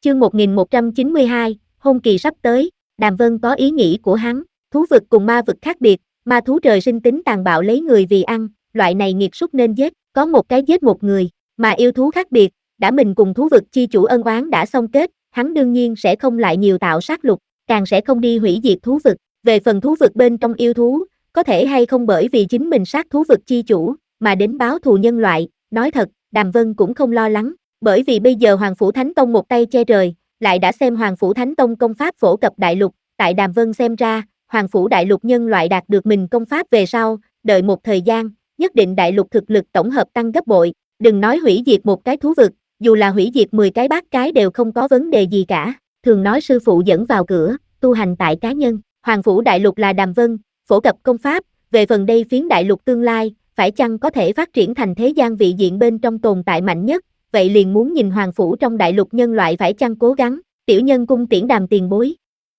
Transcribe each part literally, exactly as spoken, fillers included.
Chương một nghìn một trăm chín mươi hai, hôn kỳ sắp tới, Đàm Vân có ý nghĩ của hắn, thú vực cùng ma vực khác biệt, ma thú trời sinh tính tàn bạo lấy người vì ăn, loại này nghiệt súc nên giết, có một cái giết một người, mà yêu thú khác biệt, đã mình cùng thú vực chi chủ ân oán đã xong kết, hắn đương nhiên sẽ không lại nhiều tạo sát lục, càng sẽ không đi hủy diệt thú vực, về phần thú vực bên trong yêu thú, có thể hay không bởi vì chính mình sát thú vực chi chủ, mà đến báo thù nhân loại, nói thật, Đàm Vân cũng không lo lắng. Bởi vì bây giờ Hoàng Phủ Thánh Tông một tay che trời, lại đã xem Hoàng Phủ Thánh Tông công pháp phổ cập đại lục, tại Đàm Vân xem ra, Hoàng Phủ đại lục nhân loại đạt được mình công pháp về sau, đợi một thời gian, nhất định đại lục thực lực tổng hợp tăng gấp bội, đừng nói hủy diệt một cái thú vực, dù là hủy diệt mười cái bát cái đều không có vấn đề gì cả, thường nói sư phụ dẫn vào cửa, tu hành tại cá nhân, Hoàng Phủ đại lục là Đàm Vân, phổ cập công pháp, về phần đây phiến đại lục tương lai, phải chăng có thể phát triển thành thế gian vị diện bên trong tồn tại mạnh nhất, vậy liền muốn nhìn Hoàng Phủ trong đại lục nhân loại phải chăng cố gắng, tiểu nhân cung tiễn Đàm tiền bối.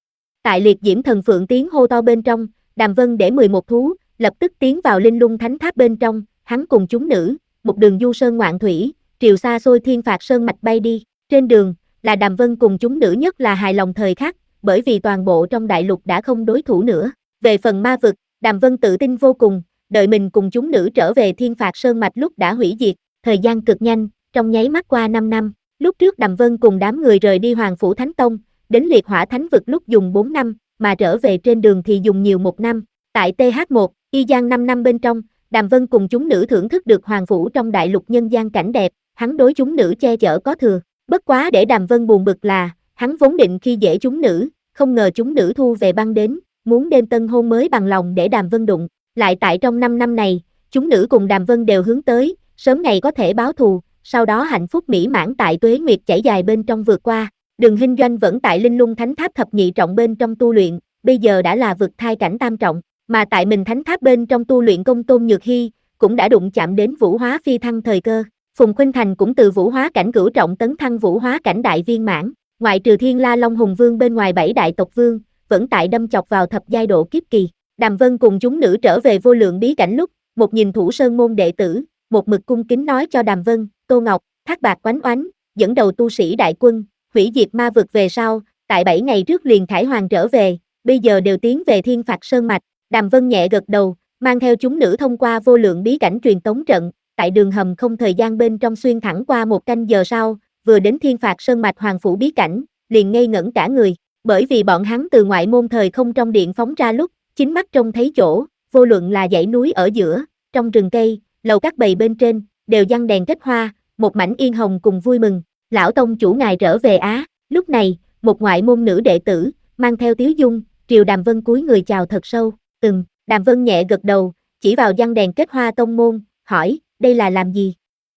Tại liệt diễm thần phượng tiếng hô to bên trong, Đàm Vân để mười một thú, lập tức tiến vào linh lung thánh tháp bên trong, hắn cùng chúng nữ, một đường du sơn ngoạn thủy, triều xa xôi thiên phạt sơn mạch bay đi, trên đường, là Đàm Vân cùng chúng nữ nhất là hài lòng thời khắc, bởi vì toàn bộ trong đại lục đã không đối thủ nữa, về phần ma vực, Đàm Vân tự tin vô cùng, đợi mình cùng chúng nữ trở về thiên phạt sơn mạch lúc đã hủy diệt, thời gian cực nhanh. Trong nháy mắt qua năm năm, lúc trước Đàm Vân cùng đám người rời đi Hoàng Phủ Thánh Tông, đến liệt hỏa thánh vực lúc dùng bốn năm, mà trở về trên đường thì dùng nhiều một năm. Tại T H một, y gian năm năm bên trong, Đàm Vân cùng chúng nữ thưởng thức được Hoàng Phủ trong đại lục nhân gian cảnh đẹp, hắn đối chúng nữ che chở có thừa. Bất quá để Đàm Vân buồn bực là, hắn vốn định khi dễ chúng nữ, không ngờ chúng nữ thu về băng đến, muốn đêm tân hôn mới bằng lòng để Đàm Vân đụng. Lại tại trong năm năm này, chúng nữ cùng Đàm Vân đều hướng tới, sớm ngày có thể báo thù. Sau đó hạnh phúc mỹ mãn tại tuế nguyệt chảy dài bên trong vượt qua, Đường Hinh Doanh vẫn tại linh lung thánh tháp thập nhị trọng bên trong tu luyện, bây giờ đã là vực thai cảnh tam trọng, mà tại mình thánh tháp bên trong tu luyện công Tôn Nhược Hy, cũng đã đụng chạm đến vũ hóa phi thăng thời cơ, Phùng Khuynh Thành cũng từ vũ hóa cảnh cửu trọng tấn thăng vũ hóa cảnh đại viên mãn, ngoại trừ Thiên La Long Hùng Vương bên ngoài bảy đại tộc vương, vẫn tại đâm chọc vào thập giai độ kiếp kỳ. Đàm Vân cùng chúng nữ trở về vô lượng bí cảnh lúc, một nhìn thủ sơn môn đệ tử, một mực cung kính nói cho Đàm Vân, Tô Ngọc, Thác Bạc Oánh Oánh, dẫn đầu tu sĩ đại quân, hủy diệt ma vực về sau, tại bảy ngày trước liền khải hoàn trở về, bây giờ đều tiến về thiên phạt sơn mạch. Đàm Vân nhẹ gật đầu, mang theo chúng nữ thông qua vô lượng bí cảnh truyền tống trận, tại đường hầm không thời gian bên trong xuyên thẳng qua một canh giờ sau, vừa đến thiên phạt sơn mạch Hoàng Phủ bí cảnh, liền ngây ngẩn cả người, bởi vì bọn hắn từ ngoại môn thời không trong điện phóng ra lúc, chính mắt trông thấy chỗ, vô luận là dãy núi ở giữa, trong rừng cây, lầu các bầy bên trên, đều giăng đèn kết hoa, một mảnh yên hồng cùng vui mừng, lão tông chủ ngài trở về Á. Lúc này, một ngoại môn nữ đệ tử, mang theo tiếu dung, triều Đàm Vân cúi người chào thật sâu, ừm, Đàm Vân nhẹ gật đầu, chỉ vào giăng đèn kết hoa tông môn, hỏi, đây là làm gì?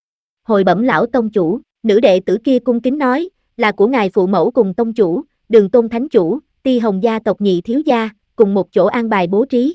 Hồi bẩm lão tông chủ, nữ đệ tử kia cung kính nói, là của ngài phụ mẫu cùng tông chủ, Đường Tôn thánh chủ, Ti Hồng gia tộc nhị thiếu gia, cùng một chỗ an bài bố trí.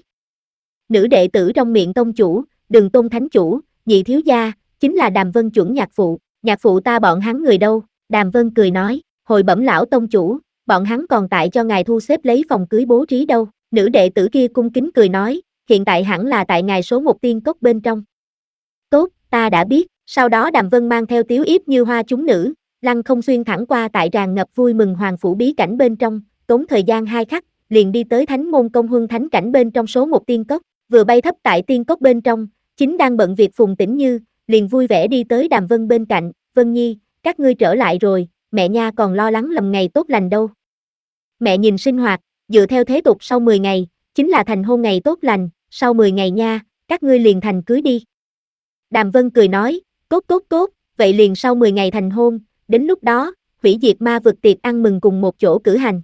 Nữ đệ tử trong miệng tông chủ, Đường Tôn thánh chủ, nhị thiếu gia, chính là Đàm Vân chuẩn nhạc phụ, nhạc phụ ta bọn hắn người đâu? Đàm Vân cười nói, hồi bẩm lão tông chủ, bọn hắn còn tại cho ngài thu xếp lấy phòng cưới bố trí đâu. Nữ đệ tử kia cung kính cười nói, hiện tại hẳn là tại ngài số một tiên cốc bên trong. Tốt, ta đã biết. Sau đó Đàm Vân mang theo tiếu yếp như hoa chúng nữ, lăng không xuyên thẳng qua tại tràn ngập vui mừng Hoàng Phủ bí cảnh bên trong, tốn thời gian hai khắc, liền đi tới thánh môn công huân thánh cảnh bên trong số một tiên cốc, vừa bay thấp tại tiên cốc bên trong, chính đang bận việc Phùng Tĩnh Như, liền vui vẻ đi tới Đàm Vân bên cạnh, Vân Nhi, các ngươi trở lại rồi, mẹ nha còn lo lắng lầm ngày tốt lành đâu. Mẹ nhìn sinh hoạt, dựa theo thế tục sau mười ngày, chính là thành hôn ngày tốt lành, sau mười ngày nha, các ngươi liền thành cưới đi. Đàm Vân cười nói, tốt tốt tốt, vậy liền sau mười ngày thành hôn, đến lúc đó, hủy diệt ma vực tiệc ăn mừng cùng một chỗ cử hành.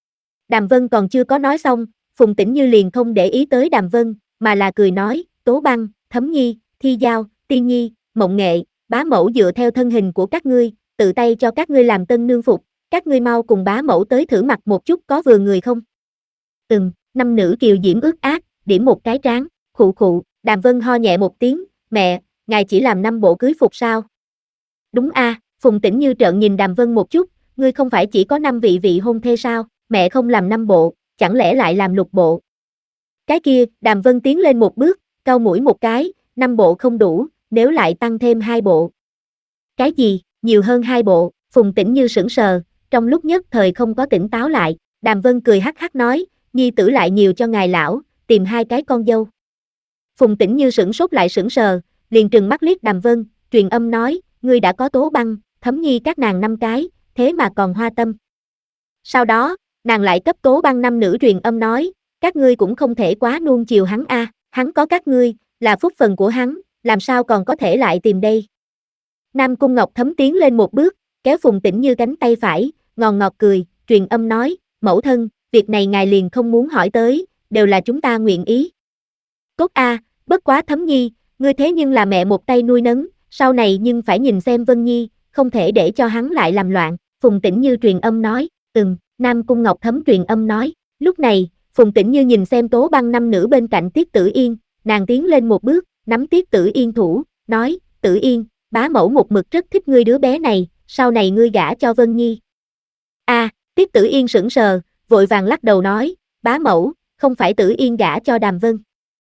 Đàm Vân còn chưa có nói xong, Phùng Tĩnh Như liền không để ý tới Đàm Vân, mà là cười nói, Tố Băng, Thấm Nhi, Thi Giao, Tiên Nhi, Mộng Nghệ, bá mẫu dựa theo thân hình của các ngươi, tự tay cho các ngươi làm tân nương phục, các ngươi mau cùng bá mẫu tới thử mặc một chút có vừa người không? Ừm, năm nữ kiều diễm ướt át, điểm một cái trán, khụ khụ, Đàm Vân ho nhẹ một tiếng, mẹ, ngài chỉ làm năm bộ cưới phục sao? Đúng a, à, Phùng Tĩnh Như trợn nhìn Đàm Vân một chút, ngươi không phải chỉ có năm vị vị hôn thê sao, mẹ không làm năm bộ, chẳng lẽ lại làm lục bộ? Cái kia, Đàm Vân tiến lên một bước, cau mũi một cái, năm bộ không đủ, nếu lại tăng thêm hai bộ. Cái gì, nhiều hơn hai bộ, Phùng Tĩnh Như sững sờ, trong lúc nhất thời không có tỉnh táo lại. Đàm Vân cười hắc hắc nói, nhi tử lại nhiều cho ngài lão, tìm hai cái con dâu. Phùng Tĩnh Như sửng sốt lại sững sờ, liền trừng mắt liếc Đàm Vân, truyền âm nói, ngươi đã có Tố Băng, Thấm Nhi các nàng năm cái, thế mà còn hoa tâm. Sau đó, nàng lại cấp Tố Băng năm nữ truyền âm nói, các ngươi cũng không thể quá nuông chiều hắn a, hắn có các ngươi, là phúc phần của hắn, làm sao còn có thể lại tìm đây. Nam Cung Ngọc Thấm tiến lên một bước, kéo Phùng Tĩnh Như cánh tay phải, ngòn ngọt cười, truyền âm nói, mẫu thân, việc này ngài liền không muốn hỏi tới, đều là chúng ta nguyện ý. Cốt a, bất quá Thấm Nhi, ngươi thế nhưng là mẹ một tay nuôi nấng, sau này nhưng phải nhìn xem Vân Nhi, không thể để cho hắn lại làm loạn. Phùng Tĩnh Như truyền âm nói, ừm. Nam Cung Ngọc Thấm truyền âm nói, lúc này, Phùng Tĩnh Như nhìn xem Tố Băng năm nữ bên cạnh Tiết Tử Yên, nàng tiến lên một bước, nắm Tiết Tử Yên thủ, nói, Tử Yên, bá mẫu một mực rất thích ngươi đứa bé này, sau này ngươi gả cho Vân Nhi. A, à, Tiết Tử Yên sững sờ, vội vàng lắc đầu nói, bá mẫu, không phải Tử Yên gả cho Đàm Vân.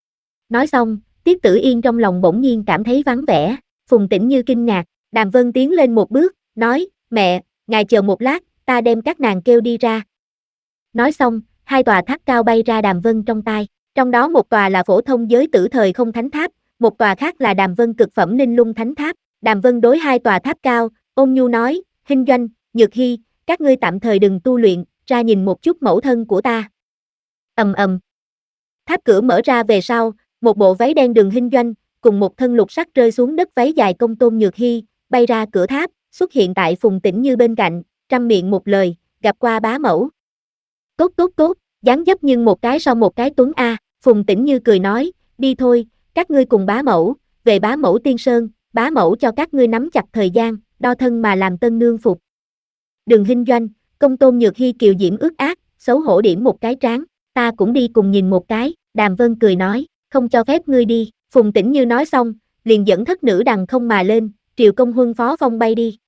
Nói xong, Tiết Tử Yên trong lòng bỗng nhiên cảm thấy vắng vẻ, Phùng Tĩnh Như kinh ngạc, Đàm Vân tiến lên một bước, nói, mẹ, ngài chờ một lát, ta đem các nàng kêu đi ra. Nói xong, hai tòa tháp cao bay ra Đàm Vân trong tai, trong đó một tòa là phổ thông giới tử thời không thánh tháp, một tòa khác là Đàm Vân cực phẩm linh lung thánh tháp. Đàm Vân đối hai tòa tháp cao, ôn nhu nói, Hinh Doanh, Nhược Hy, các ngươi tạm thời đừng tu luyện, ra nhìn một chút mẫu thân của ta. Ầm ầm. Tháp cửa mở ra về sau, một bộ váy đen Đường Hinh Doanh, cùng một thân lục sắc rơi xuống đất váy dài Công Tôn Nhược Hy, bay ra cửa tháp, xuất hiện tại Phùng Tĩnh Như bên cạnh, trăm miệng một lời, gặp qua bá mẫu. Cốt cốt cốt, dáng dấp nhưng một cái sau một cái tuấn a, Phùng Tĩnh Như cười nói, đi thôi, các ngươi cùng bá mẫu, về bá mẫu Tiên Sơn, bá mẫu cho các ngươi nắm chặt thời gian, đo thân mà làm tân nương phục. Đường Hinh Doanh, Công Tôn Nhược Hy kiều diễm ướt át, xấu hổ điểm một cái trán, ta cũng đi cùng nhìn một cái, Đàm Vân cười nói, không cho phép ngươi đi, Phùng Tĩnh Như nói xong, liền dẫn thất nữ đằng không mà lên, Triều Công Huân phó phong bay đi.